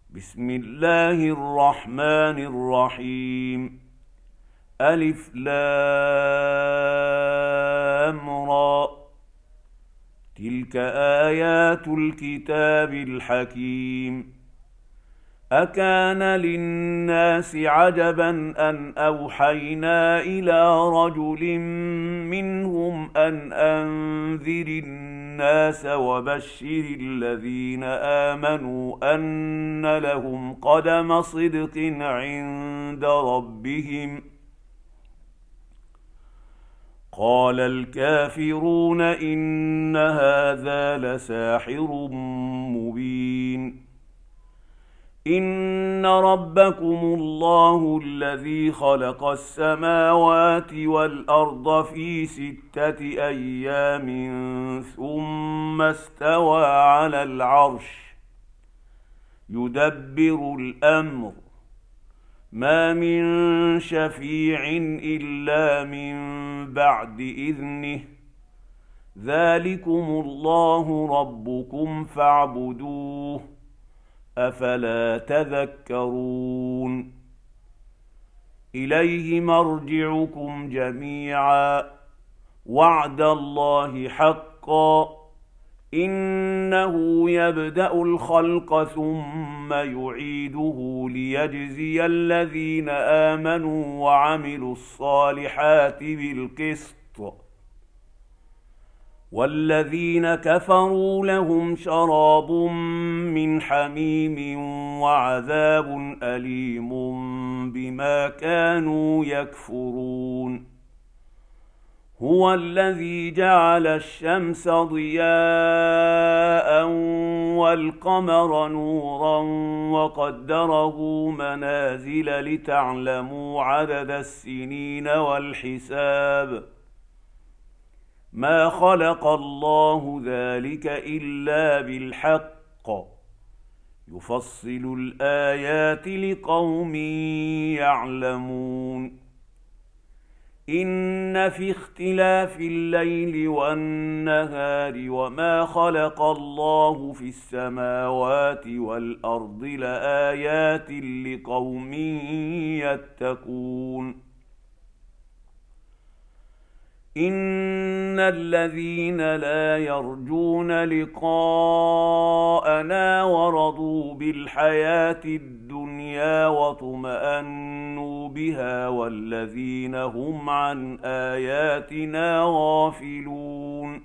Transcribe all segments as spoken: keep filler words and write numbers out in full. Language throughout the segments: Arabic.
بسم الله الرحمن الرحيم. ألف لام را. تلك آيات الكتاب الحكيم. أكان للناس عجبا أن أوحينا إلى رجل منهم أن أنذر الناس وبشر الذين آمنوا أن لهم قدم صدق عند ربهم. قال الكافرون إن هذا لساحر مبين. إن ربكم الله الذي خلق السماوات والأرض في ستة أيام ثم استوى على العرش يدبر الأمر ما من شفيع إلا من بعد إذنه ذلكم الله ربكم فاعبدوه أفلا تذكرون. إليه مرجعكم جميعا وعد الله حقا إنه يبدأ الخلق ثم يعيده ليجزي الذين آمنوا وعملوا الصالحات بالقسط والذين كفروا لهم شراب من حميم وعذاب أليم بما كانوا يكفرون. هو الذي جعل الشمس ضياء والقمر نورا وقدره منازل لتعلموا عدد السنين والحساب ما خلق الله ذلك إلا بالحق يفصل الآيات لقوم يعلمون. إن في اختلاف الليل والنهار وما خلق الله في السماوات والأرض لآيات لقوم يتقون. إن الذين لا يرجون لقاءنا ورضوا بالحياة الدنيا واطمأنوا بها والذين هم عن آياتنا غافلون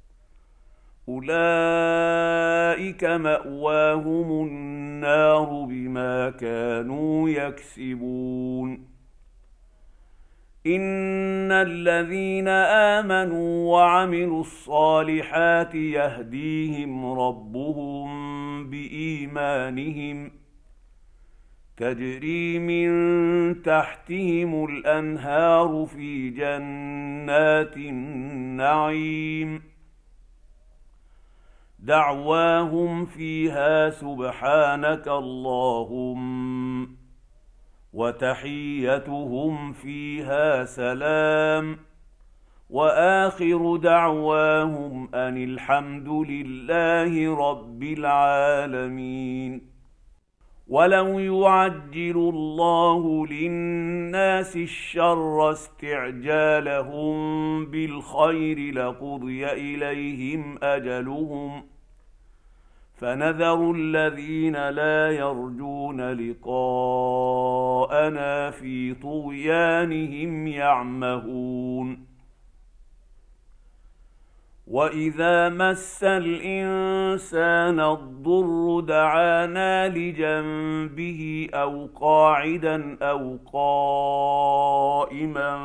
أولئك مأواهم النار بما كانوا يكسبون. إن الذين آمنوا وعملوا الصالحات يهديهم ربهم بإيمانهم تجري من تحتهم الأنهار في جنات النعيم دعواهم فيها سبحانك اللهم وتحيتهم فيها سلام وآخر دعواهم أن الحمد لله رب العالمين. ولو يعجل الله للناس الشر استعجالهم بالخير لقضي إليهم أجلهم فنذر الذين لا يرجون لقاءنا في طغيانهم يعمهون. وإذا مس الإنسان الضر دعانا لجنبه أو قاعدا أو قائما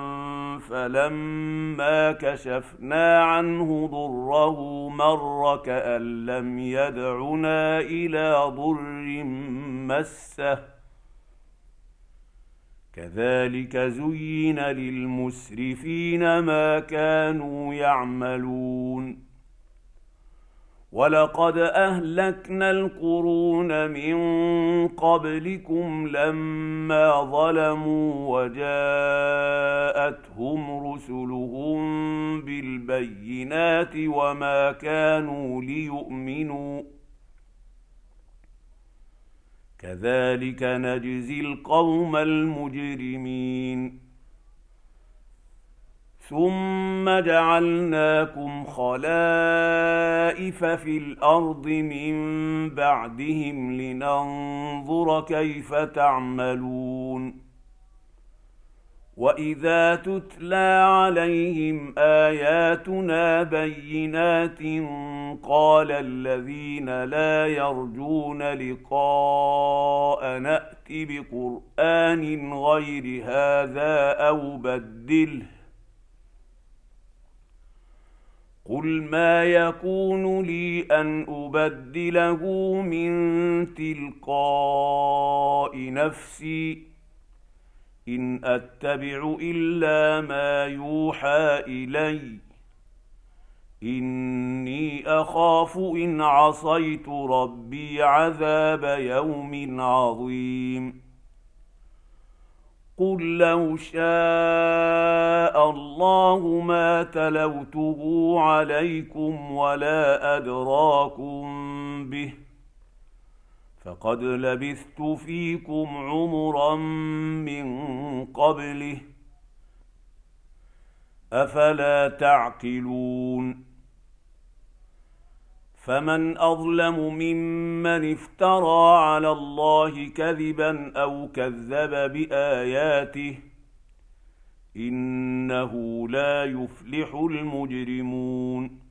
فلما كشفنا عنه ضره مر كأن لم يدعنا إلى ضر مسه كذلك زين للمسرفين ما كانوا يعملون. ولقد أهلكنا القرون من قبلكم لما ظلموا وجاءتهم رسلهم بالبينات وما كانوا ليؤمنوا كذلك نجزي القوم المجرمين. ثم جعلناكم خلائف في الأرض من بعدهم لننظر كيف تعملون. وإذا تتلى عليهم آياتنا بينات قال الذين لا يرجون لقاء نأت بقرآن غير هذا أو بدله قل ما يكون لي أن أبدله من تلقاء نفسي إن أتبع إلا ما يوحى إلي إني أخاف إن عصيت ربي عذاب يوم عظيم. قل لو شاء الله ما تلوته عليكم ولا أدراكم به فقد لبثت فيكم عمرا من قبله أفلا تعقلون. فمن أظلم ممن افترى على الله كذبا أو كذب بآياته إنه لا يفلح المجرمون.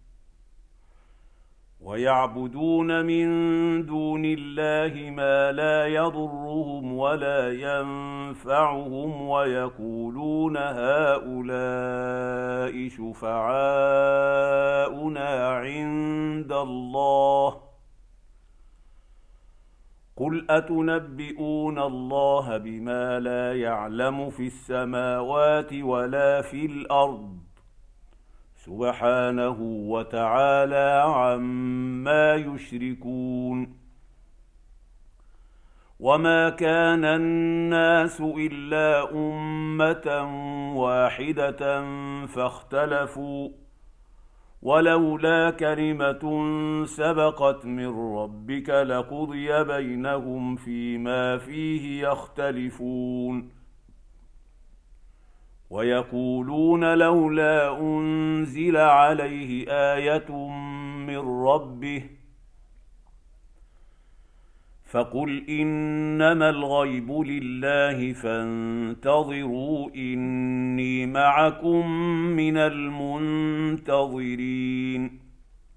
ويعبدون من دون الله ما لا يضرهم ولا ينفعهم ويقولون هؤلاء شفعاؤنا عند الله قل أتنبئون الله بما لا يعلم في السماوات ولا في الأرض سبحانه وتعالى عما يشركون. وما كان الناس إلا أمة واحدة فاختلفوا ولولا كلمة سبقت من ربك لقضي بينهم فيما فيه يختلفون. ويقولون لولا أنزل عليه آية من ربه فقل إنما الغيب لله فانتظروا إني معكم من المنتظرين.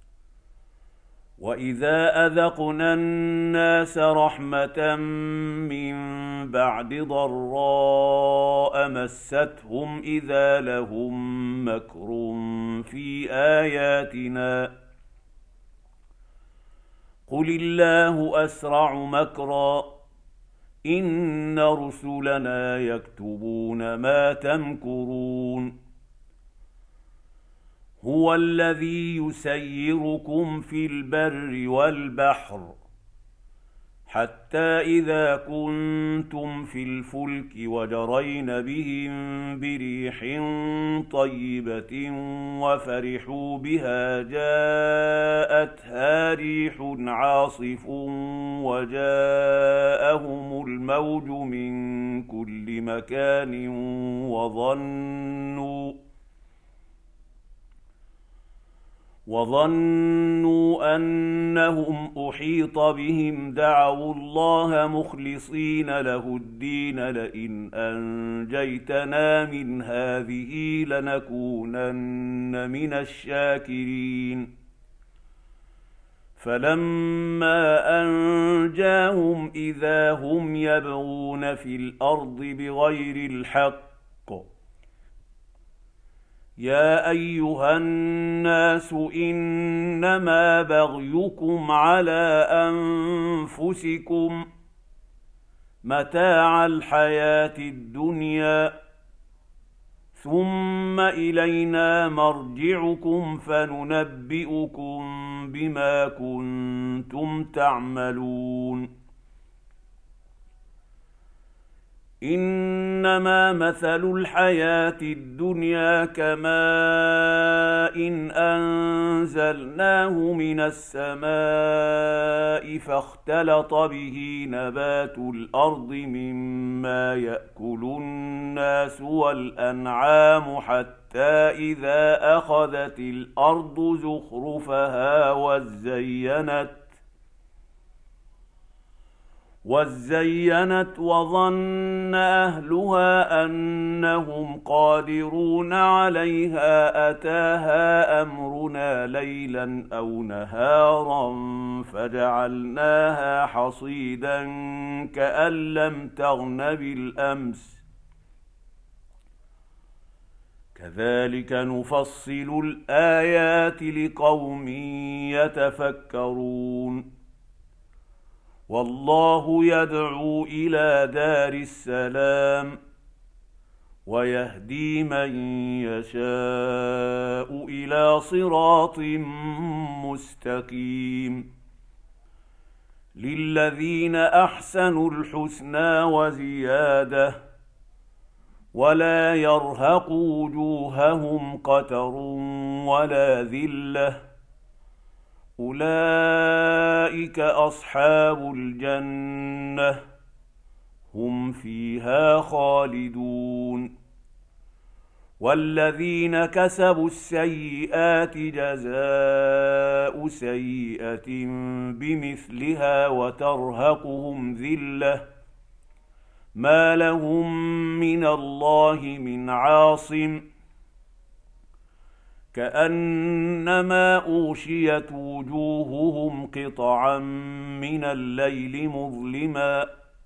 وإذا أذقنا الناس رحمة من بعد ضراء مستهم إذا لهم مكر في آياتنا قل الله أسرع مكرا إن رسلنا يكتبون ما تمكرون. هو الذي يسيركم في البر والبحر حتى إذا كنتم في الفلك وجرين بهم بريح طيبة وفرحوا بها جاءتها ريح عاصف وجاءهم الموج من كل مكان وظنوا وظنوا أنهم أحيط بهم دعوا الله مخلصين له الدين لئن أنجيتنا من هذه لنكونن من الشاكرين. فلما أنجاهم إذا هم يبغون في الأرض بغير الحق يا أيها الناس إنما بغيكم على أنفسكم متاع الحياة الدنيا ثم إلينا مرجعكم فننبئكم بما كنتم تعملون. إن إنما مثل الحياة الدنيا كماء إن أنزلناه من السماء فاختلط به نبات الأرض مما يأكل الناس والأنعام حتى إذا أخذت الأرض زخرفها وزينت وزينت وظن أهلها أنهم قادرون عليها أتاها أمرنا ليلا أو نهارا فجعلناها حصيدا كأن لم تغن بالأمس كذلك نفصل الآيات لقوم يتفكرون والله يدعو إلى دار السلام ويهدي من يشاء إلى صراط مستقيم للذين أحسنوا الحسنى وزيادة ولا يرهق وجوههم قتر ولا ذلة أولئك أصحاب الجنة هم فيها خالدون والذين كسبوا السيئات جزاء سيئة بمثلها وترهقهم ذلة ما لهم من الله من عاصم كأنما أغشيت وجوههم قطعا من الليل مظلما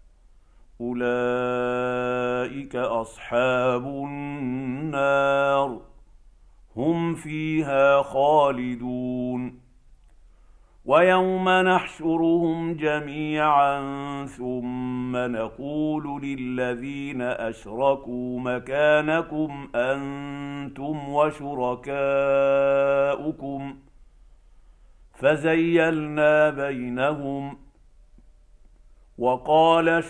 أولئك أصحاب النار هم فيها خالدون ويوم نحشرهم جميعا ثم نقول للذين أشركوا مكانكم أنتم وشركاؤكم فزيلنا بينهم وقال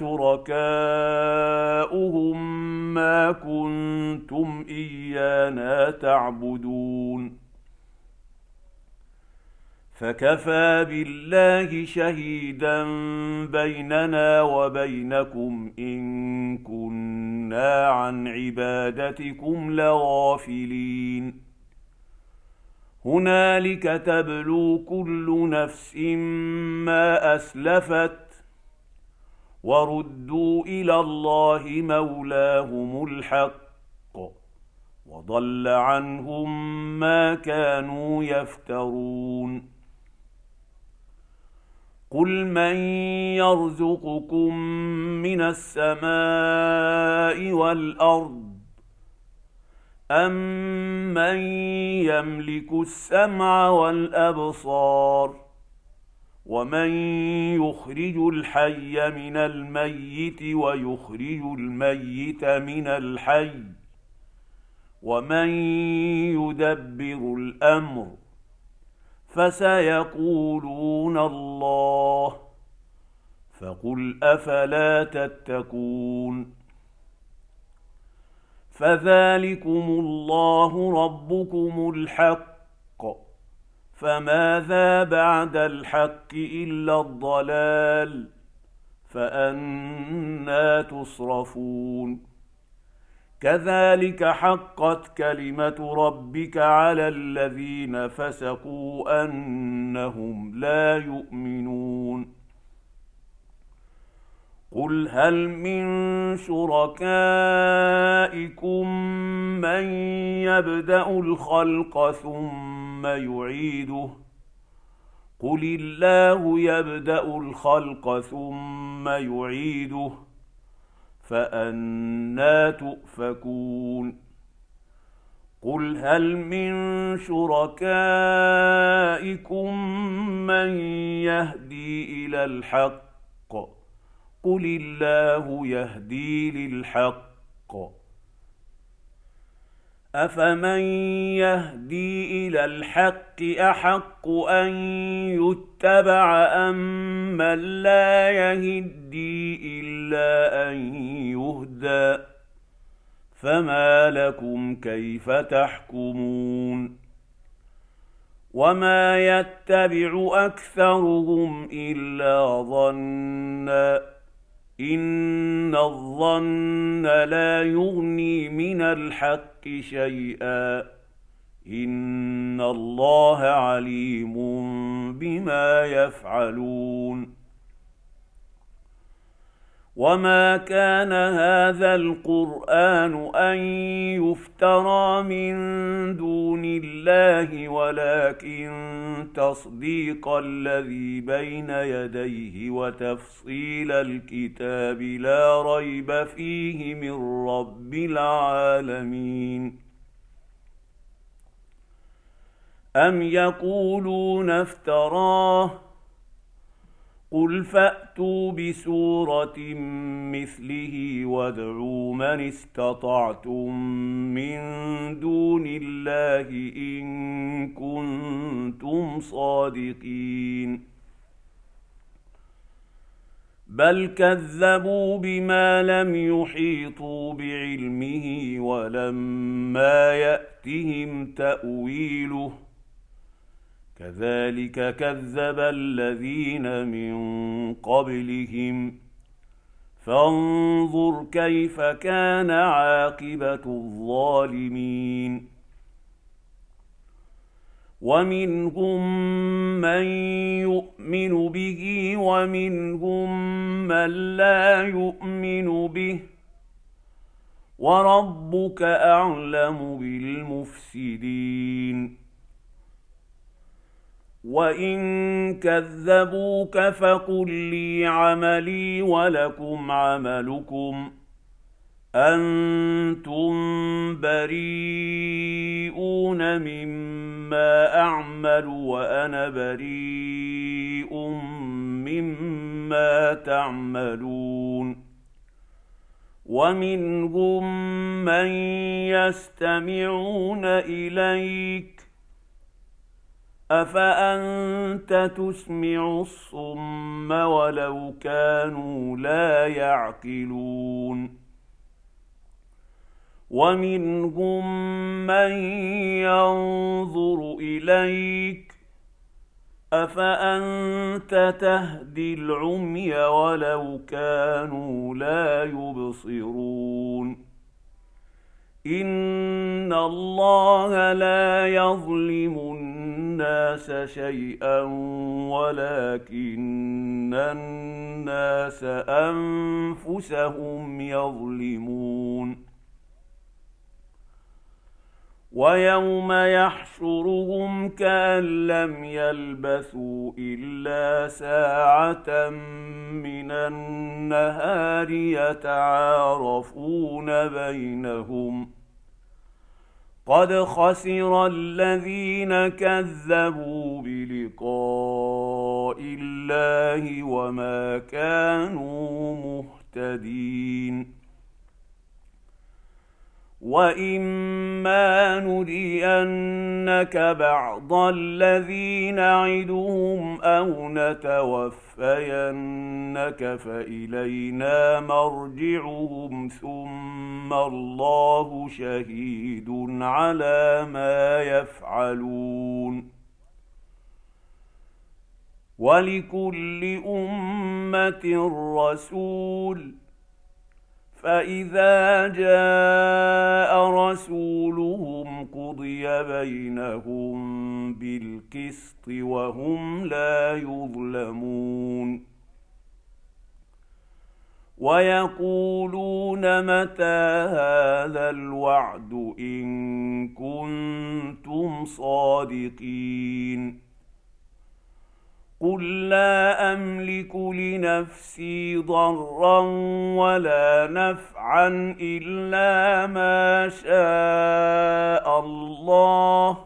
شركاؤهم ما كنتم إيانا تعبدون فكفى بالله شهيدا بيننا وبينكم إن كنا عن عبادتكم لغافلين هنالك تبلو كل نفس ما أسلفت وردوا إلى الله مولاهم الحق وضل عنهم ما كانوا يفترون قل من يرزقكم من السماء والأرض أمن يملك السمع والأبصار ومن يخرج الحي من الميت ويخرج الميت من الحي ومن يدبر الأمر فسيقولون الله فقل أفلا تتقون فذلكم الله ربكم الحق فماذا بعد الحق إلا الضلال فأنى تصرفون كذلك حقت كلمة ربك على الذين فسقوا أنهم لا يؤمنون قل هل من شركائكم من يبدأ الخلق ثم يعيده قل الله يبدأ الخلق ثم يعيده فأنى تؤفكون قل هل من شركائكم من يهدي إلى الحق قل الله يهدي للحق أفمن يهدي إلى الحق أحق أن يتبع أم من لا يهدي إلا أن يهدى فما لكم كيف تحكمون وما يتبع أكثرهم إلا ظنا إن الظن لا يغني من الحق شيئا إن الله عليم بما يفعلون وما كان هذا القرآن أن يفترى من دون الله ولكن تصديق الذي بين يديه وتفصيل الكتاب لا ريب فيه من رب العالمين أم يقولون افتراه قل فأتوا بسورة مثله وادعوا من استطعتم من دون الله إن كنتم صادقين بل كذبوا بما لم يحيطوا بعلمه ولما يأتهم تأويله كذلك كذب الذين من قبلهم فانظر كيف كان عاقبة الظالمين ومنهم من يؤمن به ومنهم من لا يؤمن به وربك أعلم بالمفسدين وإن كذبوك فقل لي عملي ولكم عملكم أنتم بريئون مما أعمل وأنا بريء مما تعملون ومنهم من يستمعون إليك أفأنت تسمع الصم ولو كانوا لا يعقلون ومنهم من ينظر إليك أفأنت تهدي العمي ولو كانوا لا يبصرون إن الله لا يظلم الناس شيئا ولكن الناس أنفسهم يظلمون ويوم يحشرهم كأن لم يلبثوا إلا ساعة من النهار يتعارفون بينهم قد خسر الذين كذبوا بلقاء الله وما كانوا مهتدين وإما نرينك بعض الذي نعدهم أو نتوفينك فإلينا مرجعهم ثم الله شهيد على ما يفعلون ولكل أمة رسول فإذا جاء رسولهم قضي بينهم بالقسط وهم لا يظلمون ويقولون متى هذا الوعد إن كنتم صادقين قل لا أملك لنفسي ضرا ولا نفعا إلا ما شاء الله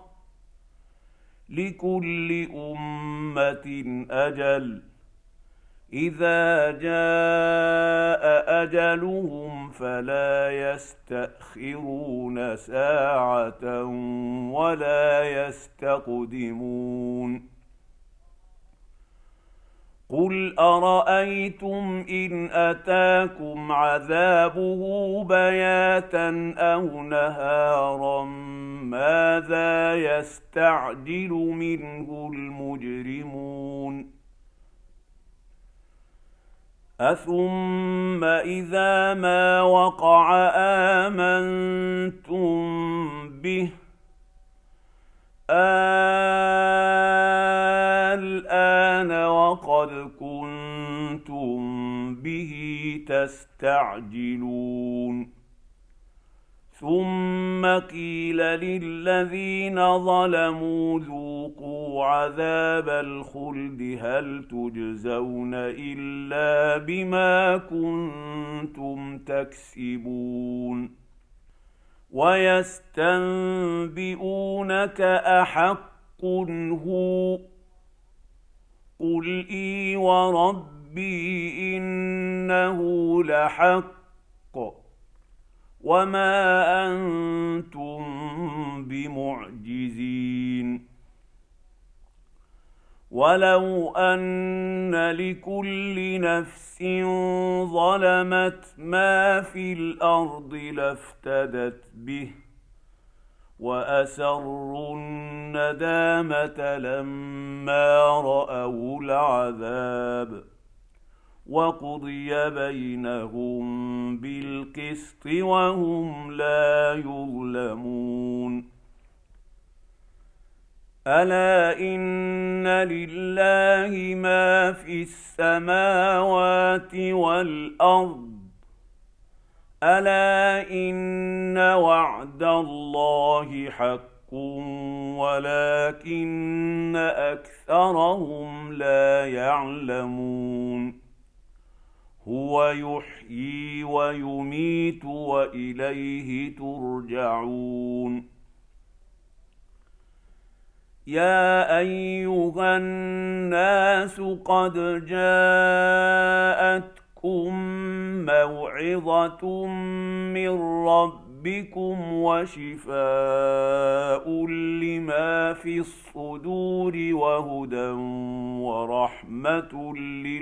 لكل أمة أجل إذا جاء أجلهم فلا يستأخرون ساعة ولا يستقدمون قل أرأيتم إن أتاكم عذابه بياتا أو نهارا ماذا يستعجل منه المجرمون أثم إذا ما وقع آمنتم به الآن وقد كنتم به تستعجلون ثم قيل للذين ظلموا ذوقوا عذاب الخلد هل تجزون إلا بما كنتم تكسبون ويستنبئونك أحق هو قل إي وربي إنه لحق وما أنتم بمعجزين ولو أن لكل نفس ظلمت ما في الأرض لافتدت به وأسروا الندامة لما رأوا العذاب وقضي بينهم بالقسط وهم لا يظلمون ألا إن لله ما في السماوات والأرض ألا إن وعد الله حق ولكن أكثرهم لا يعلمون هو يحيي ويميت وإليه ترجعون يا أيها الناس قد جاءتكم موعظة من ربكم وشفاء لما في الصدور وهدى ورحمة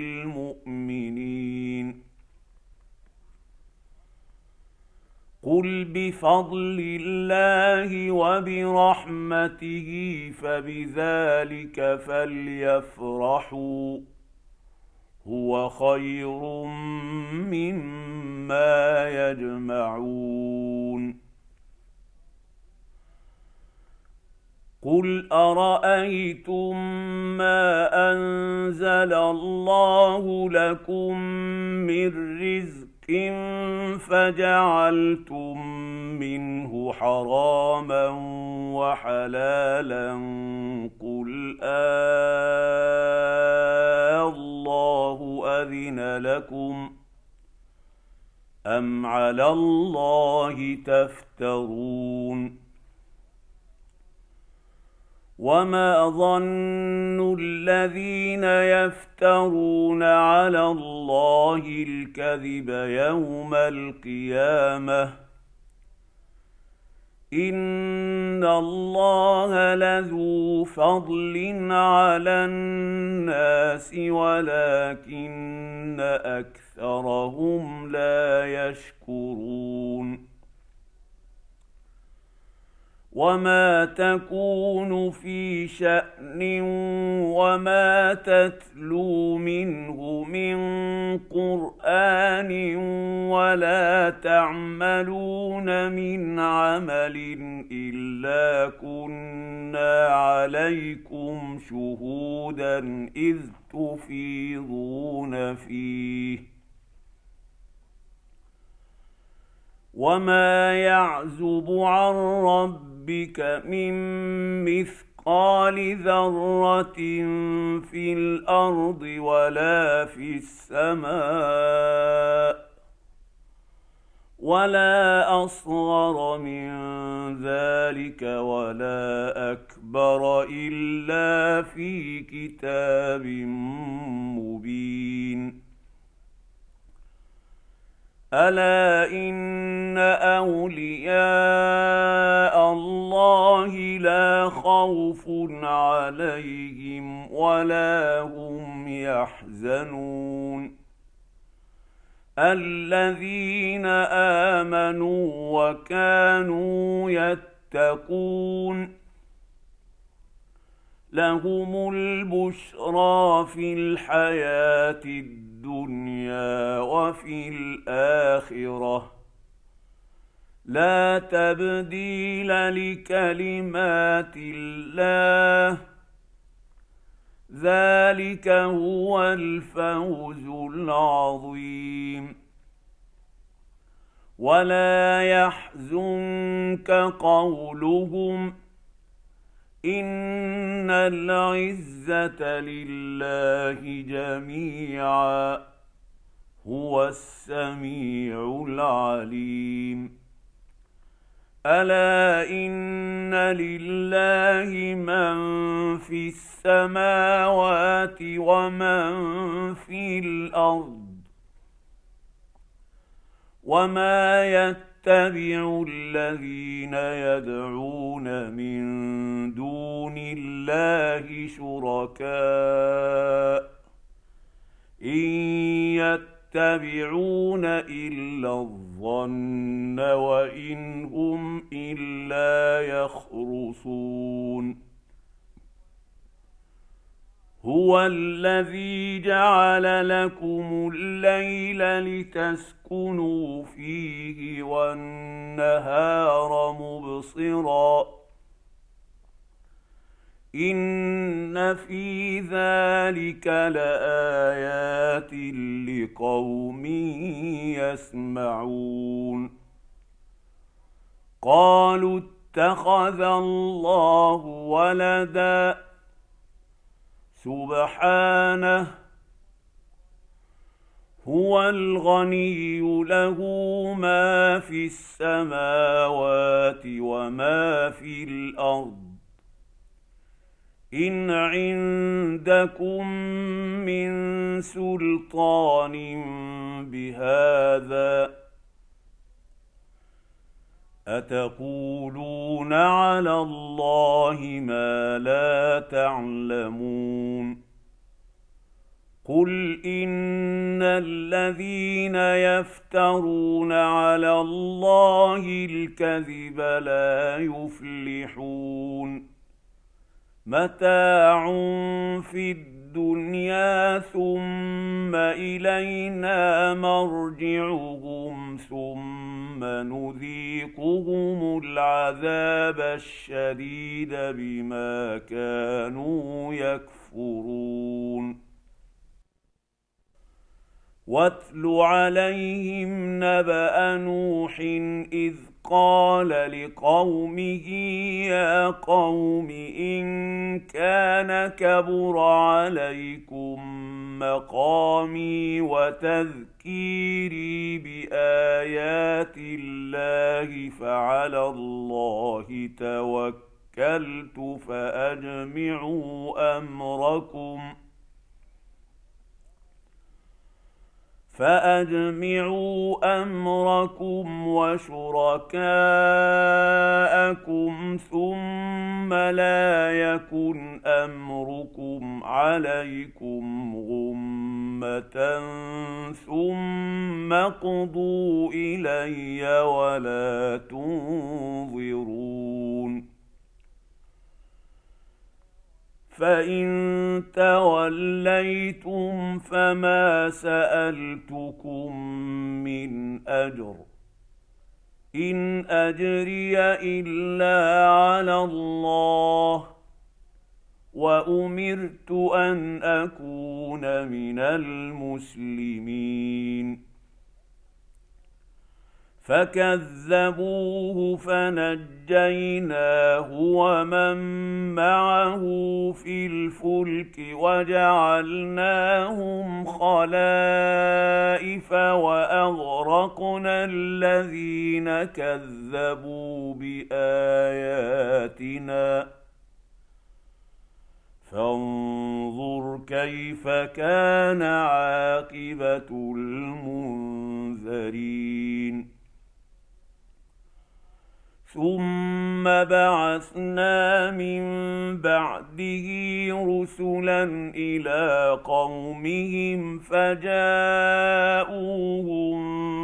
للمؤمنين قل بفضل الله وبرحمته فبذلك فليفرحوا هو خير مما يجمعون قل أرأيتم ما أنزل الله لكم من رزق فجعلتم منه حراما وحلالا قل آه الله أذن لكم أم على الله تفترون وما ظن الذين يفترون على الله الكذب يوم القيامة إن الله لذو فضل على الناس ولكن أكثرهم لا يشكرون وما تكون في شأن وما تتلو منه من قرآن ولا تعملون من عمل إلا كنا عليكم شهودا إذ تفيضون فيه وما يعزب عن ربك من مثقال ذرة في الأرض ولا في السماء ولا أصغر من ذلك ولا أكبر إلا في كتاب مبين ألا إن أولياء الله لا خوف عليهم ولا هم هم يحزنون الذين آمنوا وكانوا يتقون لهم البشرى في الحياة الدنيا وفي الآخرة لا تبديل لكلمات الله ذلك هو الفوز العظيم ولا يحزنك قولهم إن العزة لله جميعا هو السميع العليم ألا إن لله من في السماوات ومن في الأرض وما يتبع الذين يدعون من دون الله شركاء إن يتبعون إلا الظن وإن هم إلا يخرصون هو الذي جعل لكم الليل لتسكنوا فيه والنهار مبصرا إن في ذلك لآيات لقوم يسمعون قالوا اتخذ الله ولدا سبحانه هو الغني له ما في السماوات وما في الأرض إن عندكم من سلطان بهذا أتقولون على الله ما لا تعلمون قل إن الذين يفترون على الله الكذب لا يفلحون متاع في الدنيا ثم إلينا مرجعهم ثم نذيقهم العذاب الشديد بما كانوا يكفرون واتل عليهم نبأ نوح إذ قال لقومه يا قوم إن كان كبر عليكم مقامي وتذكيري بآيات الله فعلى الله توكلت فأجمعوا أمركم فأجمعوا أمركم وشركاءكم ثم لا يكن أمركم عليكم غمة ثم اقضوا إلي ولا تنظرون فإن توليتم فما سألتكم من أجر إن أجري إلا على الله وأمرت أن أكون من المسلمين فكذبوه فنجيناه ومن معه في الفلك وجعلناهم خلائف وأغرقنا الذين كذبوا بآياتنا فانظر كيف كان عاقبة المنذرين ثم بعثنا من بعده رسلا إلى قومهم فجاءوهم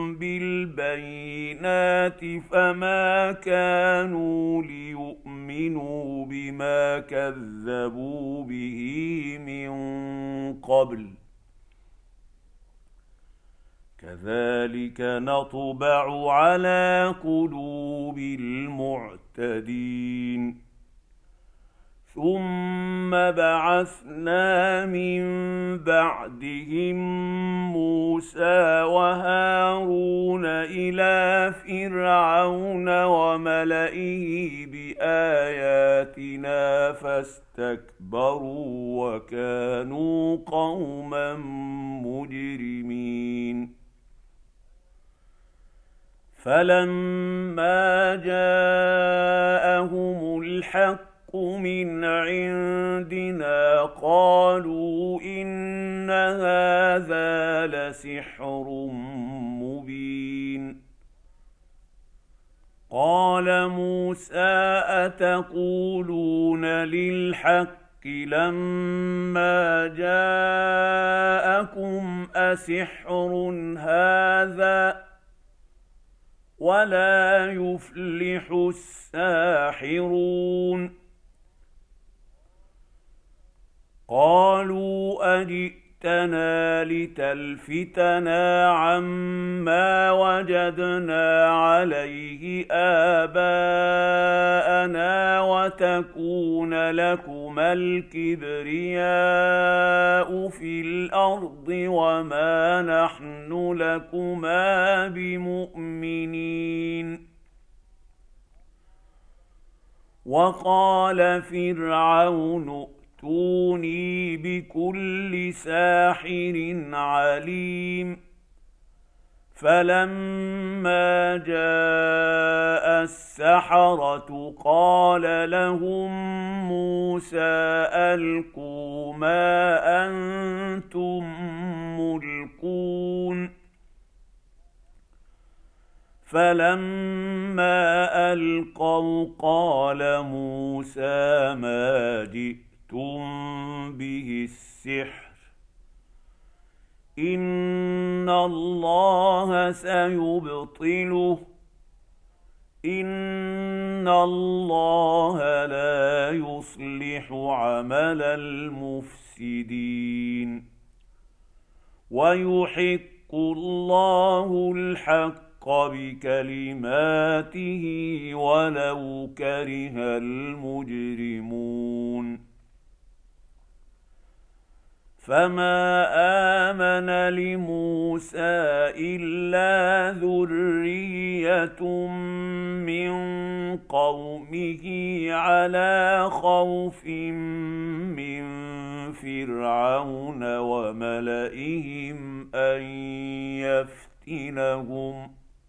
بالبينات فما كانوا ليؤمنوا بما كذبوا به من قبل كذلك نطبع على قلوب المعتدين ثم بعثنا من بعدهم موسى وهارون إلى فرعون وملئه بآياتنا فاستكبروا وكانوا قوما مجرمين فلما جاءهم الحق من عندنا قالوا إن هذا لسحر مبين قال موسى أتقولون للحق لما جاءكم أسحر هذا ولا يفلح الساحرون قالوا أجئتنا لتلفتنا عما وجدنا عليه آباءنا وتكون لكما الكبرياء في الأرض وما نحن لكما بمؤمنين وقال فرعون ائتوني بكل ساحر عليم فلما جاء السحرة قال لهم موسى ألقوا ما أنتم ملقون فلما ألقوا قال موسى ما جئتم به السحر إن الله سيبطله إن الله لا يصلح عمل المفسدين ويحق الله الحق بكلماته ولو كره المجرمون فما آمن لموسى إلا ذرية من قومه على خوف من فرعون وملئهم أن يفتنهم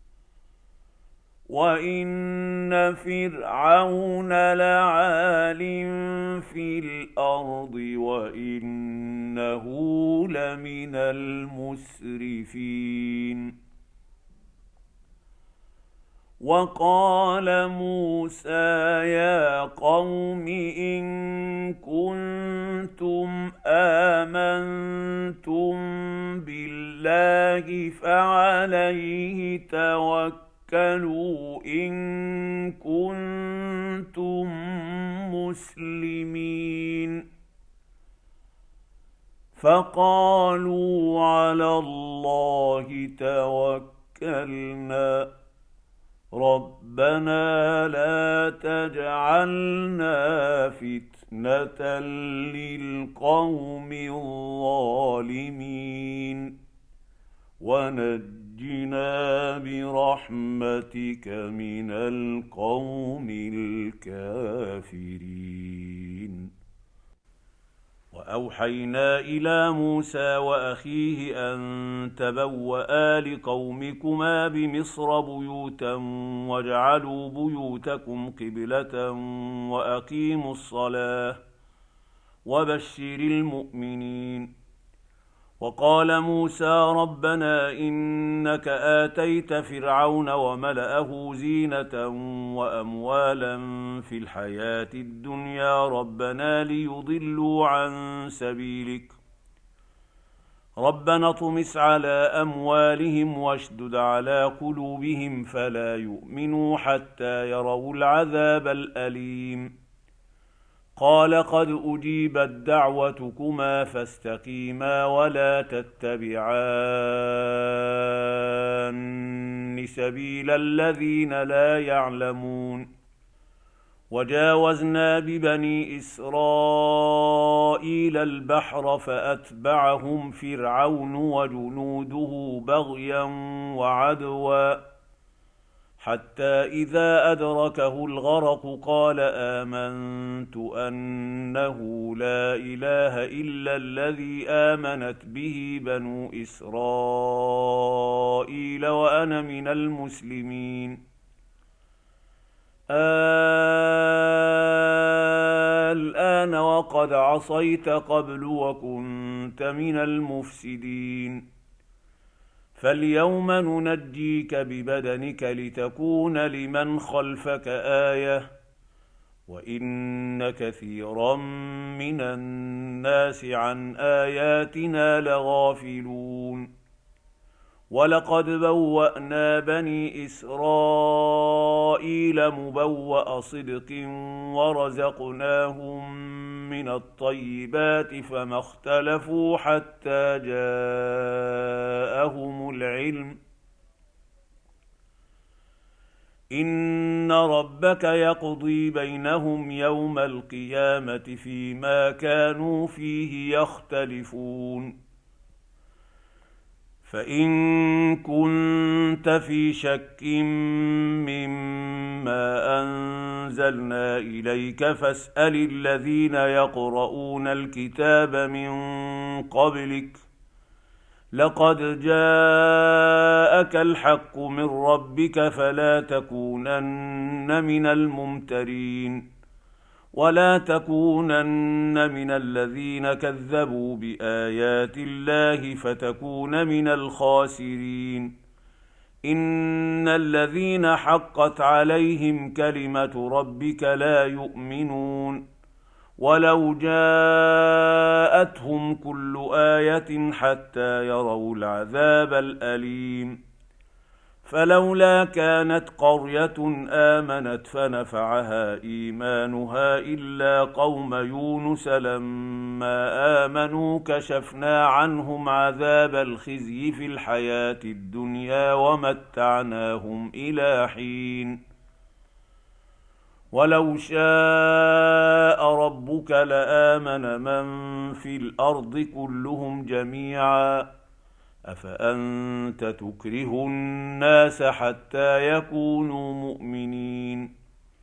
وإن فرعون لعال في الأرض وإنه لمن المسرفين وقال موسى يا قوم إن كنتم آمنتم بالله فعليه توكلوا إن كنتم مسلمين فقالوا على الله توكلنا ربنا لا تجعلنا فتنة للقوم الظالمين ونجنا برحمتك من القوم الكافرين. وأوحينا إلى موسى وأخيه أن تبوأ لقومكما بمصر بيوتا واجعلوا بيوتكم قبلة وأقيموا الصلاة وبشر المؤمنين. وقال موسى ربنا إنك آتيت فرعون وملأه زينة وأموالا في الحياة الدنيا ربنا ليضلوا عن سبيلك ربنا اطمس على أموالهم واشدد على قلوبهم فلا يؤمنوا حتى يروا العذاب الأليم قال قد أجيبت دعوتكما فاستقيما ولا تتبعان سبيل الذين لا يعلمون وجاوزنا ببني إسرائيل البحر فأتبعهم فرعون وجنوده بغيا وعدوا حتى إذا أدركه الغرق قال آمنت أنه لا إله إلا الذي آمنت به بنو إسرائيل وأنا من المسلمين الآن وقد عصيت قبل وكنت من المفسدين فاليوم ننجيك ببدنك لتكون لمن خلفك آية وإن كثيرا من الناس عن آياتنا لغافلون ولقد بوأنا بني إسرائيل مبوأ صدق ورزقناهم من الطيبات فما اختلفوا حتى جاءهم العلم إن ربك يقضي بينهم يوم القيامة فيما كانوا فيه يختلفون فإن كنت في شك مما أنزلنا إليك فاسأل الذين يقرؤون الكتاب من قبلك لقد جاءك الحق من ربك فلا تكونن من الممترين ولا تكونن من الذين كذبوا بآيات الله فتكون من الخاسرين إن الذين حقت عليهم كلمة ربك لا يؤمنون ولو جاءتهم كل آية حتى يروا العذاب الأليم فلولا كانت قرية آمنت فنفعها إيمانها إلا قوم يونس لما آمنوا كشفنا عنهم عذاب الخزي في الحياة الدنيا ومتعناهم إلى حين ولو شاء ربك لآمن من في الأرض كلهم جميعا أفأنت تكره الناس حتى يكونوا مؤمنين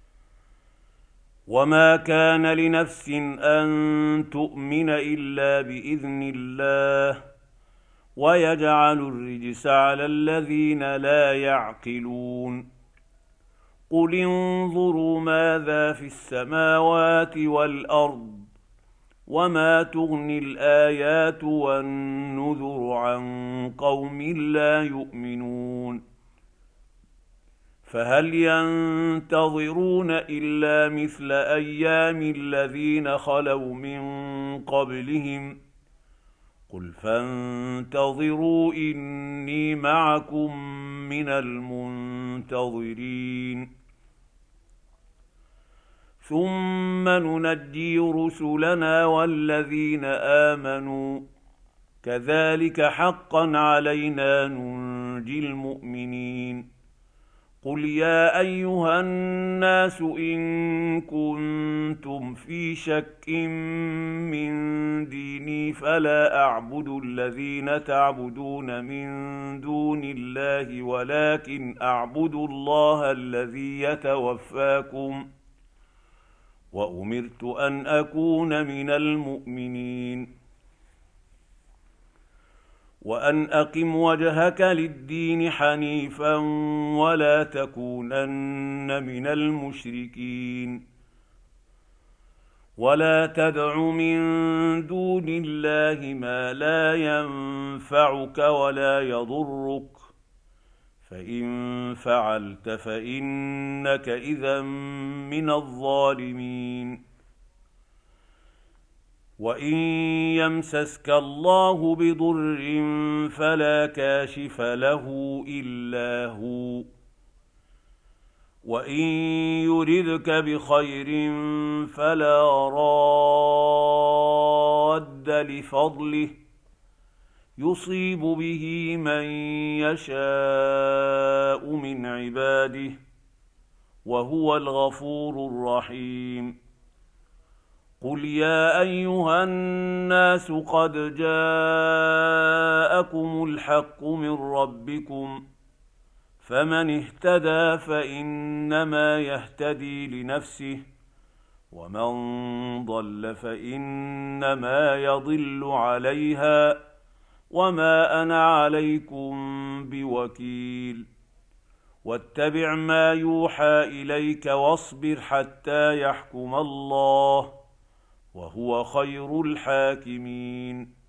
وما كان لنفس أن تؤمن إلا بإذن الله ويجعل الرجس على الذين لا يعقلون قل انظروا ماذا في السماوات والأرض وما تغني الآيات والنذر عن قوم لا يؤمنون فهل ينتظرون إلا مثل أيام الذين خلوا من قبلهم قل فانتظروا إني معكم من المنتظرين ثم ننجي رسلنا والذين آمنوا كذلك حقا علينا ننجي المؤمنين قل يا أيها الناس إن كنتم في شك من ديني فلا أعبد الذين تعبدون من دون الله ولكن أعبد الله الذي يتوفاكم وأمرت أن أكون من المؤمنين وأن أقم وجهك للدين حنيفا ولا تكونن من المشركين ولا تدع من دون الله ما لا ينفعك ولا يضرك، فإن فعلت فإنك إذا من الظالمين. وإن يمسسك الله بضر فلا كاشف له إلا هو، وإن يردك بخير فلا راد لفضله، يصيب به من يشاء من عباده، وهو الغفور الرحيم. قل يا أيها الناس قد جاءكم الحق من ربكم، فمن اهتدى فإنما يهتدي لنفسه، ومن ضل فإنما يضل عليها، وما أنا عليكم بوكيل. واتبع ما يوحى إليك واصبر حتى يحكم الله، وهو خير الحاكمين.